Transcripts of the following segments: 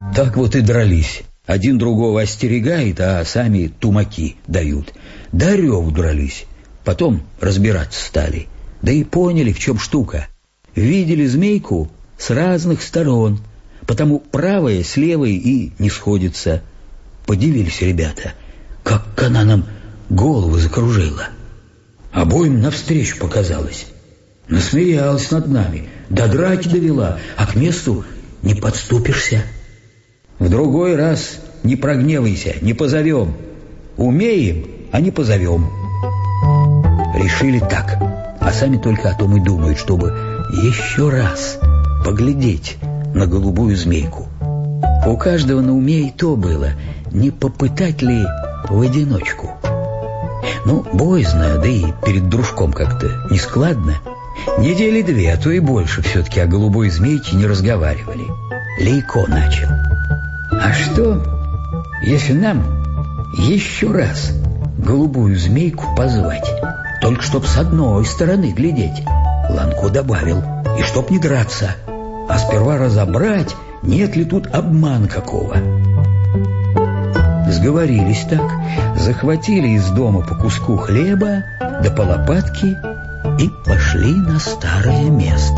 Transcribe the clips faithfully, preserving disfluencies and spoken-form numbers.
Так вот и дрались. Один другого остерегает, а сами тумаки дают. До реву дрались. Потом разбираться стали. Да и поняли, в чем штука. Видели змейку с разных сторон, потому правая с левой и не сходится. Подивились ребята, как она нам голову закружила. Обоим навстречу показалось. Насмеялась над нами, до драки довела, а к месту не подступишься. В другой раз не прогневайся, не позовем. Умеем, а не позовем. Решили так, а сами только о том и думают, чтобы еще раз поглядеть на голубую змейку. У каждого на уме и то было, не попытать ли в одиночку. Ну, боязно, да и перед дружком как-то нескладно. Недели две, а то и больше все-таки о голубой змейке не разговаривали. Лейко начал. А что, если нам еще раз голубую змейку позвать? Только чтоб с одной стороны глядеть. Ланко добавил. И чтоб не драться, а сперва разобрать, нет ли тут обмана какого. Сговорились так, захватили из дома по куску хлеба да по лопатке и пошли на старое место.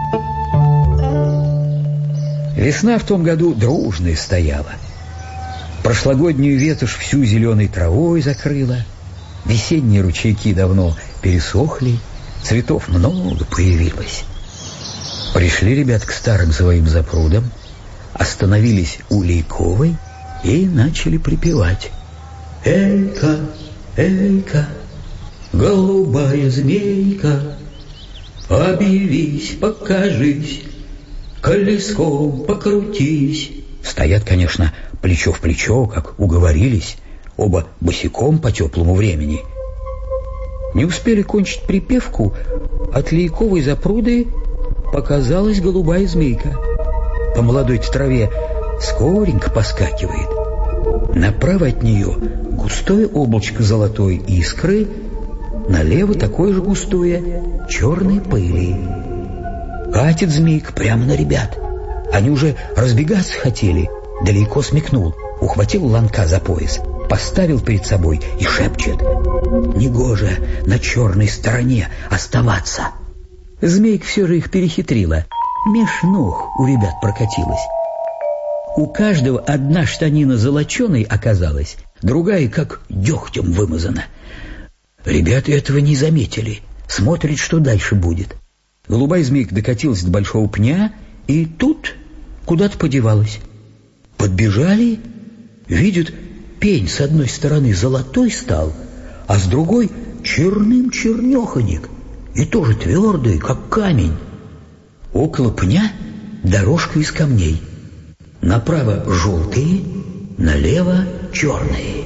Весна в том году дружная стояла. Прошлогоднюю ветошь всю зеленой травой закрыла. Весенние ручейки давно пересохли, цветов много появилось. Пришли ребят к старым своим запрудам, остановились у Лейковой и начали припевать. Эйка, эйка, голубая змейка, объявись, покажись, колеском покрутись. Стоят, конечно, плечо в плечо, как уговорились, оба босиком по теплому времени. Не успели кончить припевку, от Лейковой запруды показалась голубая змейка. По молодой траве скоренько поскакивает. Направо от нее густое облачко золотой искры, налево такое же густое черной пыли. Катит змейка прямо на ребят. Они уже разбегаться хотели. Да Лейко смекнул, ухватил Ланка за пояс, поставил перед собой и шепчет: «Негоже на черной стороне оставаться». Змейка все же их перехитрила. Меж ног у ребят прокатилась. У каждого одна штанина золоченой оказалась, другая как дегтем вымазана. Ребята этого не заметили, смотрят, что дальше будет. Голубая змейка докатилась до большого пня и тут куда-то подевалась. Подбежали, видят, пень с одной стороны золотой стал, а с другой черным чернеханик, и тоже твердый, как камень. Около пня дорожка из камней. Направо желтые, налево черные.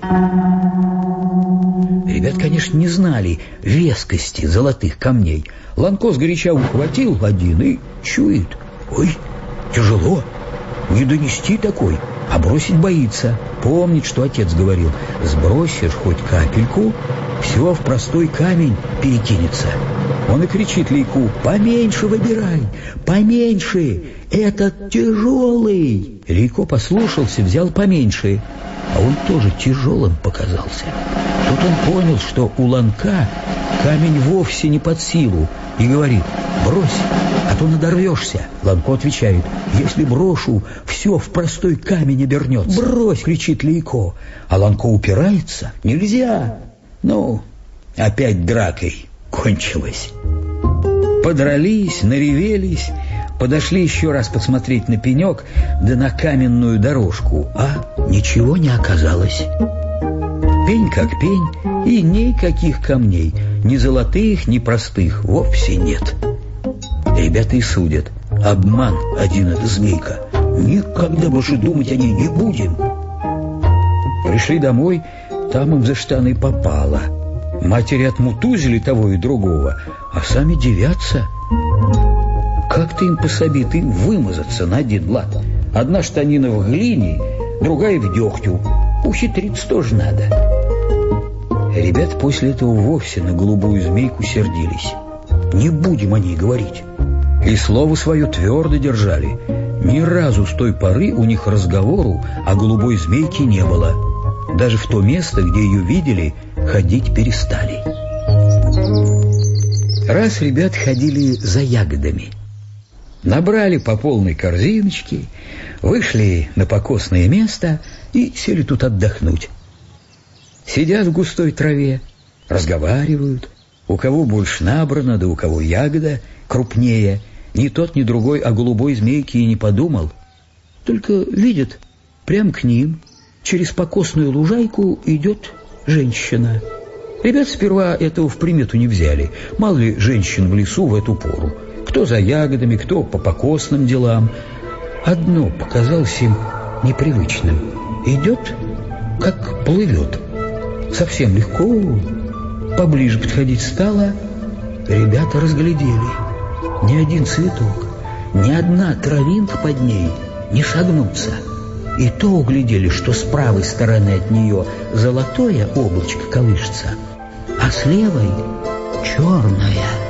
Ребят, конечно, не знали вескости золотых камней. Ланко сгоряча ухватил один и чует. Ой, тяжело, не донести такой, а бросить боится. Помнит, что отец говорил: сбросишь хоть капельку, все в простой камень перекинется. Он и кричит Лейку: поменьше выбирай, поменьше, этот тяжелый. Лейко послушался, взял поменьше, а он тоже тяжелым показался. Тут он понял, что у Ланка камень вовсе не под силу, и говорит: брось, а то надорвешься. Ланко отвечает: если брошу, все в простой камень обернется. Брось, кричит Лейко, а Ланко упирается: нельзя. Ну, опять дракой кончилось. Подрались, наревелись, подошли еще раз посмотреть на пенек, да на каменную дорожку, а ничего не оказалось. Пень как пень, и никаких камней, ни золотых, ни простых, вовсе нет. Ребята и судят: обман один эта змейка, никогда больше думать о ней не будем. Пришли домой, там им за штаны попало. Матери отмутузили того и другого, а сами дивятся. Как-то им пособит им вымазаться на один лад. Одна штанина в глине, другая в дегтю. Ухитриться тоже надо. Ребята после этого вовсе на голубую змейку сердились. Не будем о ней говорить. И слово свое твердо держали. Ни разу с той поры у них разговору о голубой змейке не было. Даже в то место, где ее видели, ходить перестали. Раз ребят ходили за ягодами. Набрали по полной корзиночке, вышли на покосное место и сели тут отдохнуть. Сидят в густой траве, разговаривают. У кого больше набрано, да у кого ягода крупнее. Ни тот, ни другой о голубой змейке и не подумал. Только видят, прям к ним, через покосную лужайку идет женщина. Ребят сперва этого в примету не взяли. Мало ли женщин в лесу в эту пору. Кто за ягодами, кто по покосным делам. Одно показалось им непривычным. Идет, как плывет. Совсем легко. Поближе подходить стало. Ребята разглядели. Ни один цветок, ни одна травинка под ней не шагнутся. И то углядели, что с правой стороны от нее золотое облачко колышется, а с левой черное.